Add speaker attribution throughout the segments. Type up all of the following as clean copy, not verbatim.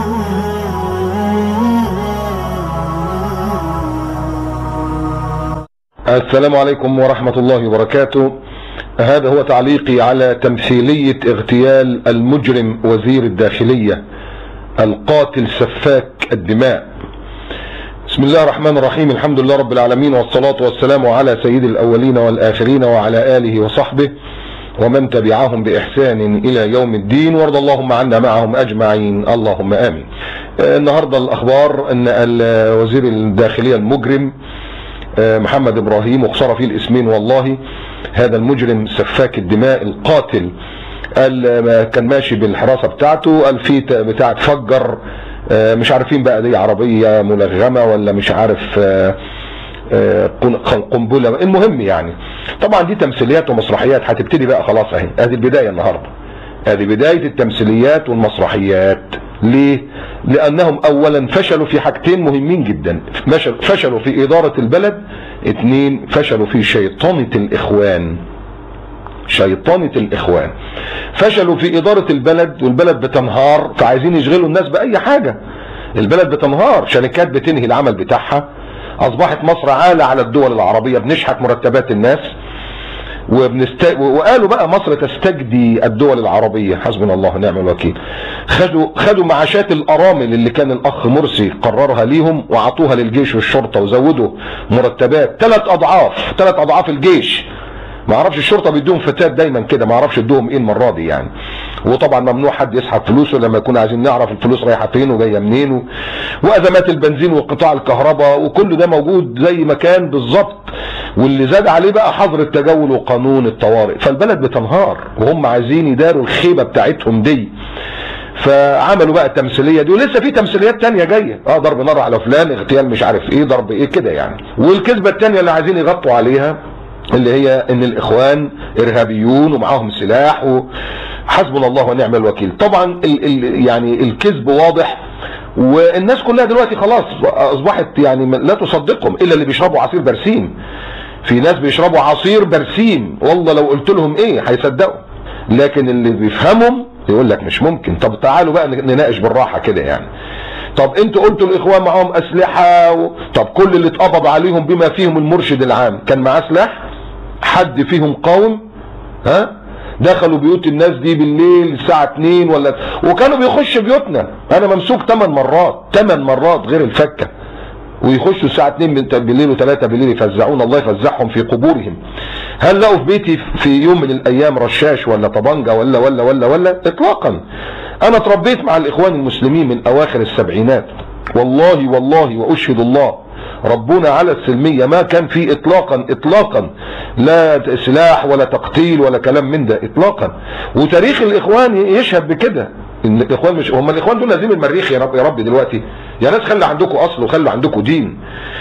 Speaker 1: السلام عليكم ورحمة الله وبركاته. هذا هو تعليقي على تمثيلية اغتيال المجرم وزير الداخلية القاتل سفاك الدماء. بسم الله الرحمن الرحيم، الحمد لله رب العالمين، والصلاة والسلام على سيد الأولين والآخرين وعلى آله وصحبه ومن تبعهم بإحسان إلى يوم الدين، وارض اللهم عنا معهم أجمعين، اللهم آمين. النهاردة الأخبار أن وزير الداخلية المجرم محمد إبراهيم، وخسر فيه الاسمين والله، هذا المجرم سفاك الدماء القاتل كان ماشي بالحراسة بتاعته، الفيت بتاعت فجر مش عارفين بقى دي عربية ملغمة ولا مش عارف قنبلة، المهم يعني. طبعا دي تمثيليات ومسرحيات هتبتدي بقى خلاص اهي، ادي البداية النهاردة، ادي بداية التمثيليات والمسرحيات. ليه؟ لانهم اولا فشلوا في حاجتين مهمين جدا، فشلوا في ادارة البلد، اتنين فشلوا في شيطنة الاخوان. شيطنة الاخوان فشلوا في ادارة البلد، والبلد بتنهار، فعايزين يشغلوا الناس باي حاجة. البلد بتنهار، شركات بتنهي العمل بتاعها، اصبحت مصر عالة على الدول العربية، بنشحت مرتبات الناس وقالوا بقى مصر تستجدي الدول العربية، حسبنا الله ونعم الوكيل. خدوا معاشات الارامل اللي كان الاخ مرسي قررها ليهم وعطوها للجيش والشرطة، وزودوا مرتبات 3 اضعاف الجيش. ما اعرفش الشرطه بيدوهم فتات دايما كده، ما اعرفش ادوهم ايه المره دي يعني. وطبعا ممنوع حد يسحب فلوسه لما يكون عايزين نعرف الفلوس رايحه فين وجايه منين، وازمات البنزين وقطاع الكهرباء، وكل ده موجود زي ما كان بالظبط. واللي زاد عليه بقى حظر التجول وقانون الطوارئ، فالبلد بتنهار وهم عايزين يداروا الخيبه بتاعتهم دي. فعملوا بقى التمثيليه دي، ولسه في تمثيليات تانية جايه، ضرب نار على فلان، اغتيال مش عارف ايه، ضرب ايه كده يعني. والكذبه التانية اللي عايزين يغطوا عليها اللي هي ان الاخوان ارهابيون ومعاهم سلاح، وحسبنا الله ونعم الوكيل. طبعا يعني الكذب واضح، والناس كلها دلوقتي خلاص اصبحت يعني لا تصدقهم الا اللي بيشربوا عصير برسيم. في ناس بيشربوا عصير برسيم والله لو قلت لهم ايه هيصدقوا، لكن اللي بيفهمهم يقول لك مش ممكن. طب تعالوا بقى نناقش بالراحه كده يعني. طب انتوا قلتوا الاخوان معاهم اسلحه طب كل اللي اتقبض عليهم بما فيهم المرشد العام كان معاه سلاح؟ حد فيهم قاوم؟ دخلوا بيوت الناس دي بالليل الساعه 2 ولا، وكانوا بيخشوا بيوتنا. انا ممسوك 8 مرات غير الفكه، ويخشوا الساعه 2 بالليل و3 بالليل يفزعون، الله يفزعهم في قبورهم. هل لقوا في بيتي في يوم من الايام رشاش ولا طبنجه ولا ولا ولا ولا؟ اطلاقا. انا اتربيت مع الاخوان المسلمين من اواخر السبعينات، والله واشهد الله ربنا على السلمية، ما كان في اطلاقا لا سلاح ولا تقتيل ولا كلام من ده اطلاقا. وتاريخ الاخوان يشهد بكده. ان الاخوان مش هم الاخوان دول نازلين المريخ يا رب دلوقتي يا ناس، خلي عندكم اصل وخلوا عندكم دين.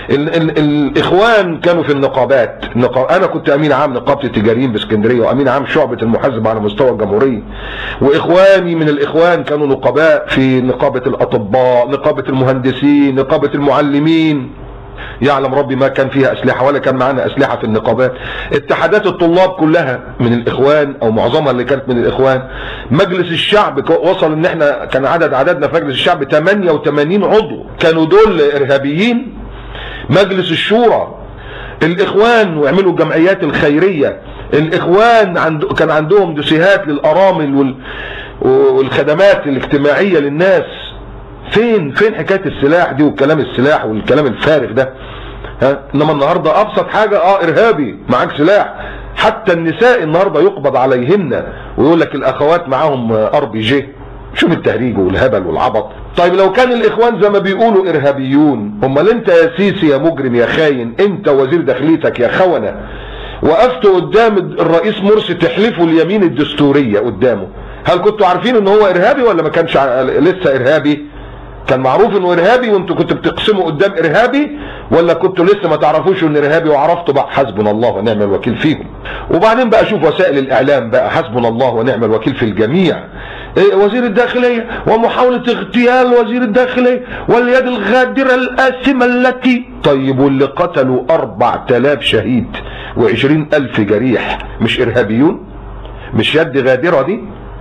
Speaker 1: الاخوان كانوا في النقابات، انا كنت امين عام نقابه التجاريين باسكندريه، وامين عام شعبه المحاسبه على مستوى الجمهوريه، واخواني من الاخوان كانوا نقباء في نقابه الاطباء، نقابه المهندسين، نقابه المعلمين. يعلم ربي ما كان فيها اسلحه ولا كان معانا اسلحه في النقابات. اتحادات الطلاب كلها من الاخوان او معظمها اللي كانت من الاخوان. مجلس الشعب وصل ان احنا كان عددنا في مجلس الشعب 88 عضو، كانوا دول ارهابيين. مجلس الشورى الاخوان، ويعملوا الجمعيات الخيريه الاخوان كان عندهم دوسيهات للارامل والخدمات الاجتماعيه للناس. فين حكايه السلاح دي والكلام السلاح والكلام الفارغ ده؟ انما النهارده ابسط حاجه ارهابي معاك سلاح. حتى النساء النهارده يقبض عليهن ويقول لك الاخوات معاهم RPG. شوف التهريج والهبل والعبط. طيب لو كان الاخوان زي ما بيقولوا ارهابيون، امال انت يا سيسي يا مجرم يا خاين، انت وزير داخليتك يا خونه، وقفتوا قدام الرئيس مرسي تحلفوا اليمين الدستوريه قدامه، هل كنتوا عارفين ان هو ارهابي ولا ما كانش لسه ارهابي؟ كان معروف انه ارهابي وانتوا كنتوا بتقسموا قدام ارهابي، ولا كنتوا لسه ما تعرفوش انه ارهابي وعرفتوا بقى؟ حسبنا الله ونعم الوكيل فيهم. وبعدين بقى شوف وسائل الاعلام بقى، حسبنا الله ونعم الوكيل في الجميع. وزير الداخليه ومحاوله اغتيال وزير الداخليه واليد الغادره الآثمة التي، طيب واللي قتلوا 4000 شهيد و20,000 جريح مش ارهابيون؟ مش يد غادره دي؟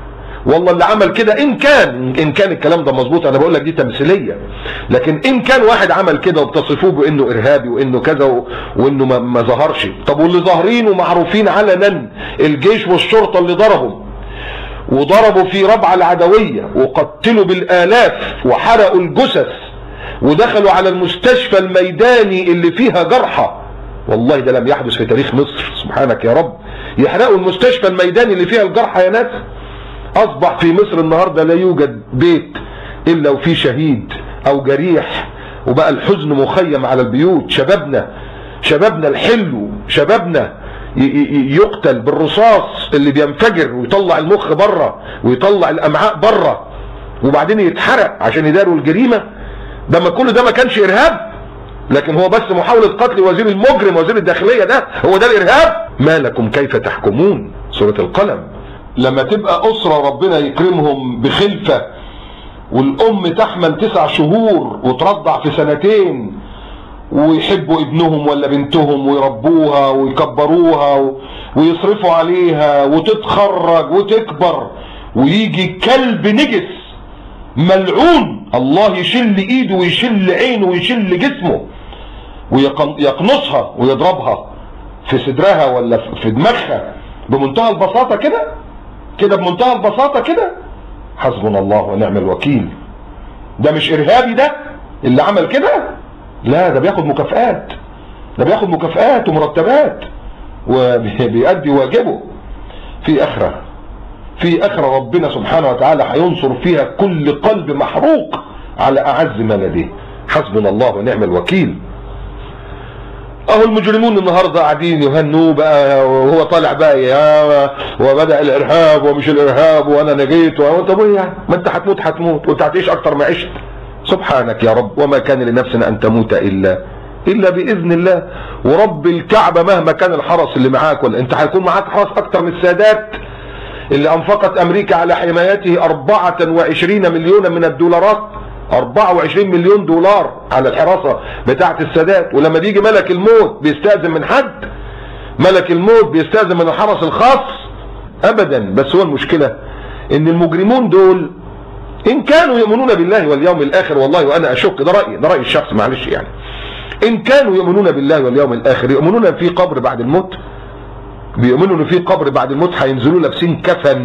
Speaker 1: والله اللي عمل كده ان كان الكلام ده مظبوط، انا بقول لك دي تمثيليه، لكن ان كان واحد عمل كده وبتصفوه بانه ارهابي وانه كذا وانه ما ظهرش، طب واللي ظاهرين ومعروفين علنا الجيش والشرطه اللي وضربوا في ربعه العدويه وقتلوا بالالاف وحرقوا الجثث ودخلوا على المستشفى الميداني اللي فيها جرحى، والله ده لم يحدث في تاريخ مصر، سبحانك يا رب، يحرقوا المستشفى الميداني اللي فيها الجرحى يا ناس. اصبح في مصر النهارده لا يوجد بيت الا وفيه شهيد او جريح، وبقى الحزن مخيم على البيوت. شبابنا الحلو، شبابنا يقتل بالرصاص اللي بينفجر ويطلع المخ بره ويطلع الامعاء بره، وبعدين يتحرق عشان يداروا الجريمه. ده ما كل ده ما كانش ارهاب، لكن هو بس محاولة قتل وزير المجرم وزير الداخلية، ده هو ده الارهاب. ما لكم كيف تحكمون، سورة القلم. لما تبقى اسرة ربنا يكرمهم بخلفة والام تحمل 9 شهور وترضع في 2 ويحبوا ابنهم ولا بنتهم ويربوها ويكبروها ويصرفوا عليها وتتخرج وتكبر، ويجي كلب نجس ملعون الله يشل ايده ويشل عينه ويشل جسمه ويقنصها ويضربها في صدرها ولا في دماغها بمنتهى البساطة كده بمنتهى البساطة كده. حسبنا الله ونعم الوكيل. ده مش ارهابي ده اللي عمل كده؟ لا، ده بياخد مكافآت ومرتبات وبيأدي واجبه. في اخرة ربنا سبحانه وتعالى هينصر فيها كل قلب محروق على اعز ما لديه. حسبنا الله ونعم الوكيل. اهو المجرمون النهارده قاعدين يهنوه بقى، وهو طالع بقى يا وبدأ الارهاب ومش الارهاب وانا نجيت طب ايه يعني؟ ما انت هتموت وانت هتعيش اكتر ما عشت. سبحانك يا رب، وما كان لنفس ان تموت الا باذن الله. ورب الكعبه مهما كان الحرس اللي معاك، ولا انت هيكون معاك حرس اكتر من السادات اللي انفقت امريكا على حمايته 24 مليون من الدولارات، 24 مليون دولار على الحراسة بتاعت السادات. ولما بيجي ملك الموت بيستأذن من حد؟ ملك الموت بيستأذن من الحرس الخاص؟ ابدا. بس هو المشكلة ان المجرمون دول ان كانوا يؤمنون بالله واليوم الاخر، والله وانا اشك، ده رأيي الشخص معلش يعني، ان كانوا يؤمنون بالله واليوم الاخر يؤمنون في قبر بعد الموت؟ بيؤمنوا ان في قبر بعد الموت هينزلوا لابسين كفن،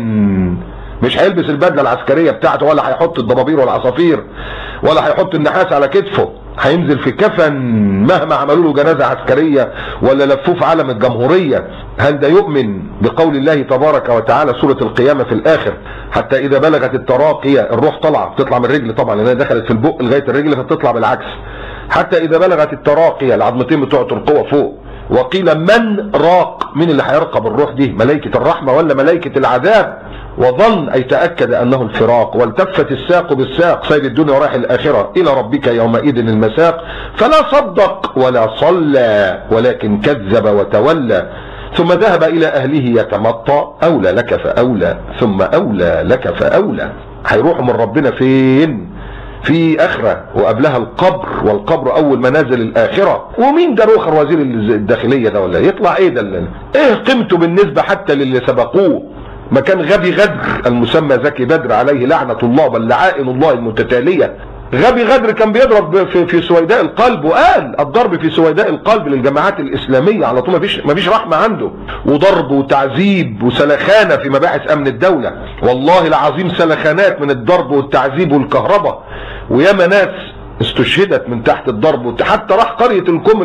Speaker 1: مش هيلبس البدله العسكريه بتاعته ولا هيحط الضبابير والعصافير ولا هيحط النحاس على كتفه، هينزل في كفن مهما عملوا له جنازه عسكريه ولا لفوه في علم الجمهوريه. هل ده يؤمن بقول الله تبارك وتعالى سوره القيامه في الاخر حتى اذا بلغت التراقيه، الروح بتطلع من الرجل طبعا لانها دخلت في البق لغايه الرجل فبتطلع بالعكس، حتى اذا بلغت التراقيه العظمتين بتوع القوه فوق، وقيل من راق، من اللي هيرقب الروح دي؟ ملائكه الرحمه ولا ملائكه العذاب؟ وظن أي تأكد أنه الفراق، والتفت الساق بالساق، سيد الدنيا ورايح الآخرة، إلى ربك يومئذ المساق، فلا صدق ولا صلى ولكن كذب وتولى ثم ذهب إلى أهله يتمطى، أولى لك فأولى ثم أولى لك فأولى. هيروحوا من ربنا فين؟ في آخرة وقبلها القبر، والقبر أول منازل الآخرة. ومين ده روخر وزير الداخلية ده ولا يطلع إيه ده؟ إيه قيمته بالنسبة حتى للي سبقوه؟ ما كان غبي غدر المسمى زكي بدر عليه لعنة الله بل لعائن الله المتتالية. غبي غدر كان بيضرب في سويداء القلب، وقال الضرب في سويداء القلب للجماعات الإسلامية على طول، مفيش رحمة عنده، وضرب وتعذيب وسلخانة في مباحث أمن الدولة. والله العظيم سلخانات من الضرب والتعذيب والكهرباء، وياما ناس استشهدت من تحت الضرب. حتى راح قرية الكوم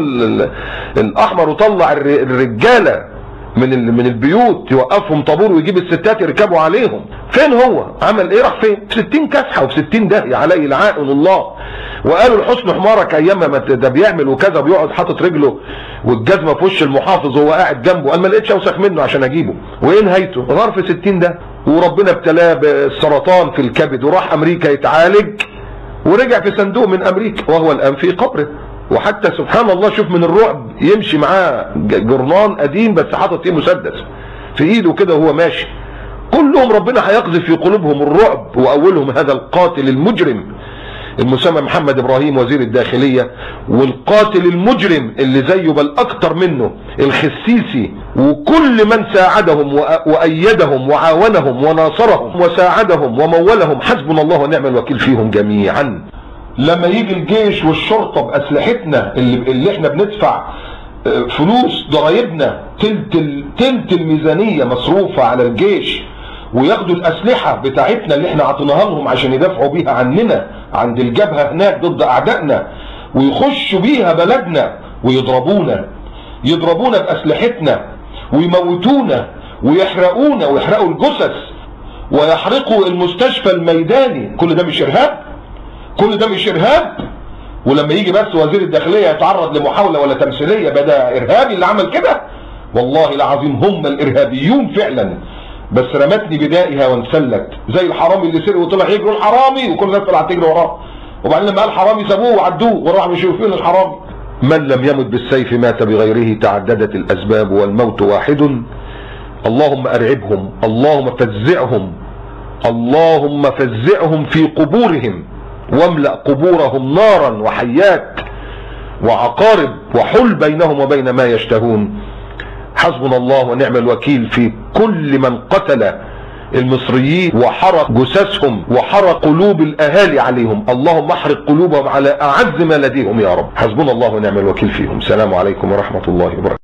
Speaker 1: الأحمر وطلع الرجالة من البيوت يوقفهم طابور ويجيب الستات يركبوا عليهم. فين هو؟ عمل ايه؟ راح فين؟ في 60 كسحه وفي 60 داهيه عليه لعائن الله. وقالوا لحسن حمارك ايام ما ده بيعمل وكذا، بيقعد حاطط رجله والجزمه في وش المحافظ وهو قاعد جنبه، قال ما لقيتش اوسخ منه عشان اجيبه. وايه نهايته؟ غار في 60 ده، وربنا ابتلاه بالسرطان في الكبد وراح امريكا يتعالج ورجع في صندوق من امريكا وهو الان في قبره. وحتى سبحان الله شوف من الرعب يمشي معاه جرنان قديم بس حاطط فيه مسدس في ايده كده وهو ماشي. كلهم ربنا هيقذف في قلوبهم الرعب، واولهم هذا القاتل المجرم المسمى محمد ابراهيم وزير الداخلية، والقاتل المجرم اللي زيه بل اكتر منه الخسيسي، وكل من ساعدهم وايدهم وعاونهم وناصرهم وساعدهم ومولهم، حسبنا الله ونعم الوكيل فيهم جميعا. لما يجي الجيش والشرطة بأسلحتنا اللي احنا بندفع فلوس ضرايبنا، تلت الميزانية مصروفة على الجيش، وياخدوا الأسلحة بتاعتنا اللي احنا عطيناها لهم عشان يدافعوا بيها عننا عند الجبهة هناك ضد أعدائنا، ويخشوا بيها بلدنا يضربونا بأسلحتنا ويموتونا ويحرقونا ويحرقوا الجثث ويحرقوا المستشفى الميداني. كل ده مش إرهاب؟ كل ده مش إرهاب؟ ولما يجي بس وزير الداخلية يتعرض لمحاولة ولا تمثيلية بدا إرهابي اللي عمل كده؟ والله العظيم هم الإرهابيون فعلا. بس رمتني بدائها وانسلت، زي الحرامي اللي سرق وطلع يجروا الحرامي وكل الناس طلعت تجري وراه، وبعدين لما قال حرامي سابوه وعدوه وراحوا يشوفون الحرامي. من لم يمت بالسيف مات بغيره، تعددت الأسباب والموت واحد. اللهم أرعبهم، اللهم فزعهم، اللهم فزعهم في قبورهم، واملأ قبورهم نارا وحيات وعقارب، وحل بينهم وبين ما يشتهون. حسبنا الله ونعم الوكيل في كل من قتل المصريين وحرق جثثهم وحرق قلوب الأهالي عليهم. اللهم احرق قلوبهم على أعز ما لديهم يا رب. حسبنا الله ونعم الوكيل فيهم. السلام عليكم ورحمة الله وبركاته.